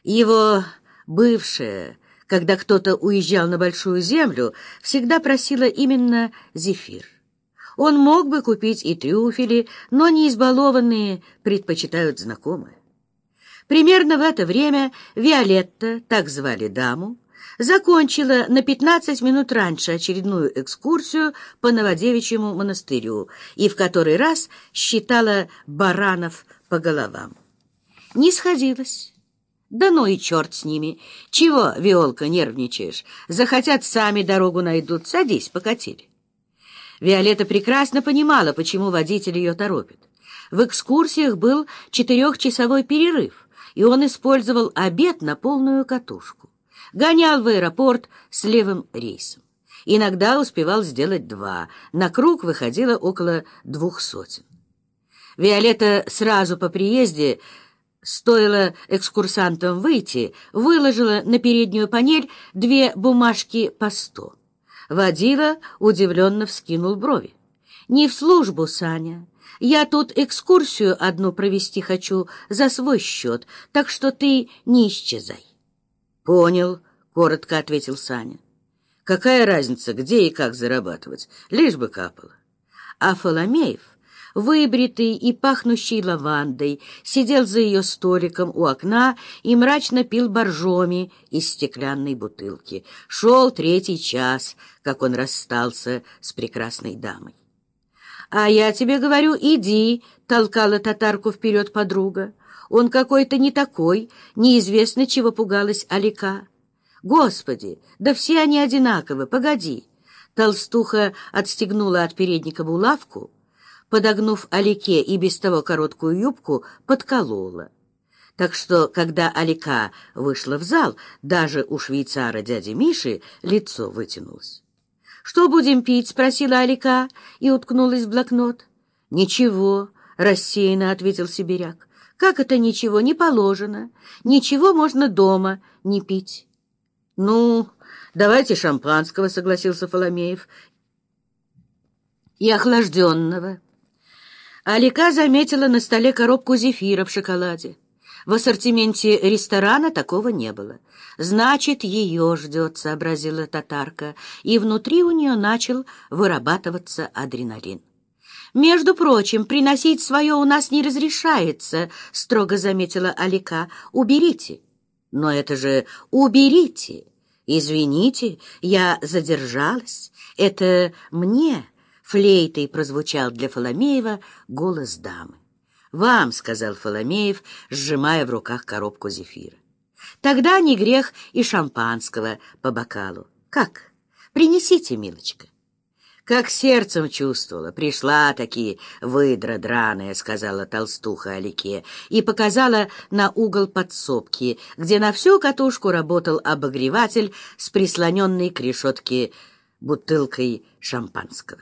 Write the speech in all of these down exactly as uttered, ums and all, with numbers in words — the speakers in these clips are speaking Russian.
Его бывшая, когда кто-то уезжал на большую землю, всегда просила именно зефир. Он мог бы купить и трюфели, но не избалованные предпочитают знакомые. Примерно в это время Виолетта, так звали даму, закончила на пятнадцать минут раньше очередную экскурсию по Новодевичьему монастырю и в который раз считала баранов по головам. Не сходилась. Да ну и черт с ними. Чего, Виолка, нервничаешь? Захотят, сами дорогу найдут. Садись, покатили. Виолетта прекрасно понимала, почему водитель ее торопит. В экскурсиях был четырехчасовой перерыв, и он использовал обед на полную катушку. Гонял в аэропорт с левым рейсом. Иногда успевал сделать два. На круг выходило около двух сотен. Виолетта сразу по приезде, стоило экскурсантам выйти, выложила на переднюю панель две бумажки по сто. Водила удивленно вскинул брови. «Не в службу, Саня. Я тут экскурсию одну провести хочу за свой счет, так что ты не исчезай». «Понял», — коротко ответил Саня. «Какая разница, где и как зарабатывать, лишь бы капало». А Фоломеев, выбритый и пахнущий лавандой, сидел за ее столиком у окна и мрачно пил боржоми из стеклянной бутылки. Шел третий час, как он расстался с прекрасной дамой. «А я тебе говорю, иди», — толкала татарку вперед подруга. «Он какой-то не такой, неизвестно, чего пугалась Алика». «Господи, да все они одинаковы, погоди». Толстуха отстегнула от передника булавку, подогнув Алике и без того короткую юбку, подколола. Так что, когда Алика вышла в зал, даже у швейцара дяди Миши лицо вытянулось. «Что будем пить?» — спросила Алика и уткнулась в блокнот. «Ничего», — рассеянно ответил сибиряк. «Как это ничего? Не положено. Ничего можно дома не пить». «Ну, давайте шампанского», — согласился Фоломеев. «И охлажденного». Алика заметила на столе коробку зефира в шоколаде. В ассортименте ресторана такого не было. «Значит, ее ждет», — сообразила татарка, и внутри у нее начал вырабатываться адреналин. «Между прочим, приносить свое у нас не разрешается», — строго заметила Алика. «Уберите». «Но это же уберите! Извините, я задержалась. Это мне...» Флейтой прозвучал для Фоломеева голос дамы. «Вам», — сказал Фоломеев, сжимая в руках коробку зефира. «Тогда не грех и шампанского по бокалу. Как? Принесите, милочка». «Как сердцем чувствовала, пришла таки выдра драная», — сказала толстуха Алике и показала на угол подсобки, где на всю катушку работал обогреватель с прислоненной к решетке бутылкой шампанского.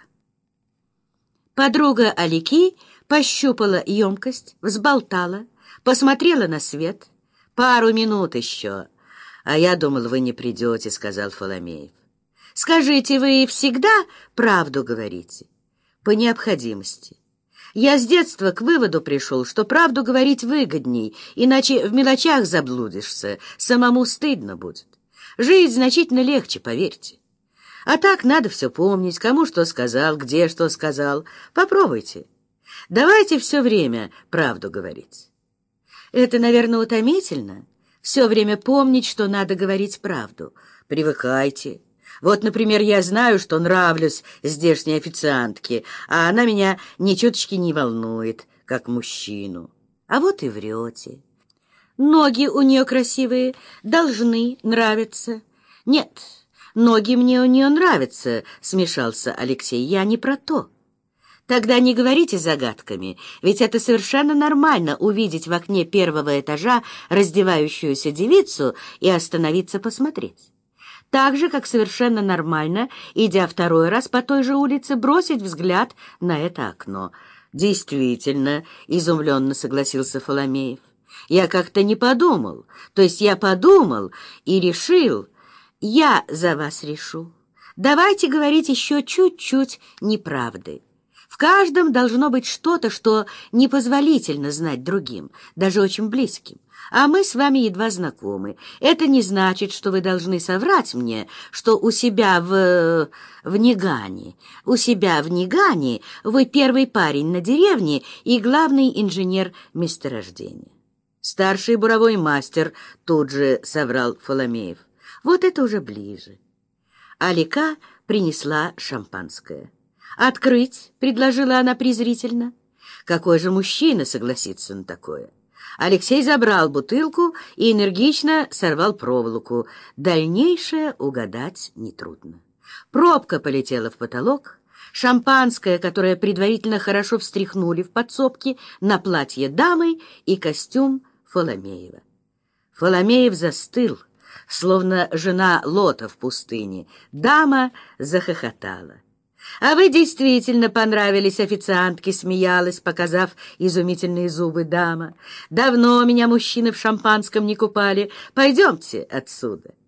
Подруга Алики пощупала емкость, взболтала, посмотрела на свет. «Пару минут еще». «А я думал, вы не придете», — сказал Фоломеев. «Скажите, вы всегда правду говорите?» «По необходимости. Я с детства к выводу пришел, что правду говорить выгодней, иначе в мелочах заблудишься, самому стыдно будет. Жить значительно легче, поверьте. А так надо все помнить, кому что сказал, где что сказал. Попробуйте. Давайте все время правду говорить». «Это, наверное, утомительно. Все время помнить, что надо говорить правду. Привыкайте. Вот, например, я знаю, что нравлюсь здешней официантке, а она меня ни чуточки не волнует, как мужчину. А вот и врете. Ноги у нее красивые, должны нравиться». «Нет, ноги мне у нее нравятся», — смешался Алексей. «Я не про то». «Тогда не говорите загадками, ведь это совершенно нормально увидеть в окне первого этажа раздевающуюся девицу и остановиться посмотреть. Так же, как совершенно нормально, идя второй раз по той же улице, бросить взгляд на это окно». «Действительно», — изумленно согласился Фоломеев. «Я как-то не подумал. То есть я подумал и решил. Я за вас решу. Давайте говорить еще чуть-чуть неправды. В каждом должно быть что-то, что непозволительно знать другим, даже очень близким. а мы с вами едва знакомы. Это не значит, что вы должны соврать мне, что у себя в... в Нигане, у себя в Нигане вы первый парень на деревне и главный инженер месторождения. Старший буровой мастер, тут же соврал Фоломеев. Вот это уже ближе. Алика принесла шампанское. «Открыть?» — предложила она презрительно. Какой же мужчина согласится на такое? Алексей забрал бутылку и энергично сорвал проволоку. Дальнейшее угадать нетрудно. Пробка полетела в потолок. Шампанское, которое предварительно хорошо встряхнули в подсобке, на платье дамы и костюм Фоломеева. Фоломеев застыл, словно жена Лота в пустыне. Дама захохотала. «А вы действительно понравились официантке», — смеялась, показав изумительные зубы дама. «Давно меня мужчины в шампанском не купали. Пойдемте отсюда».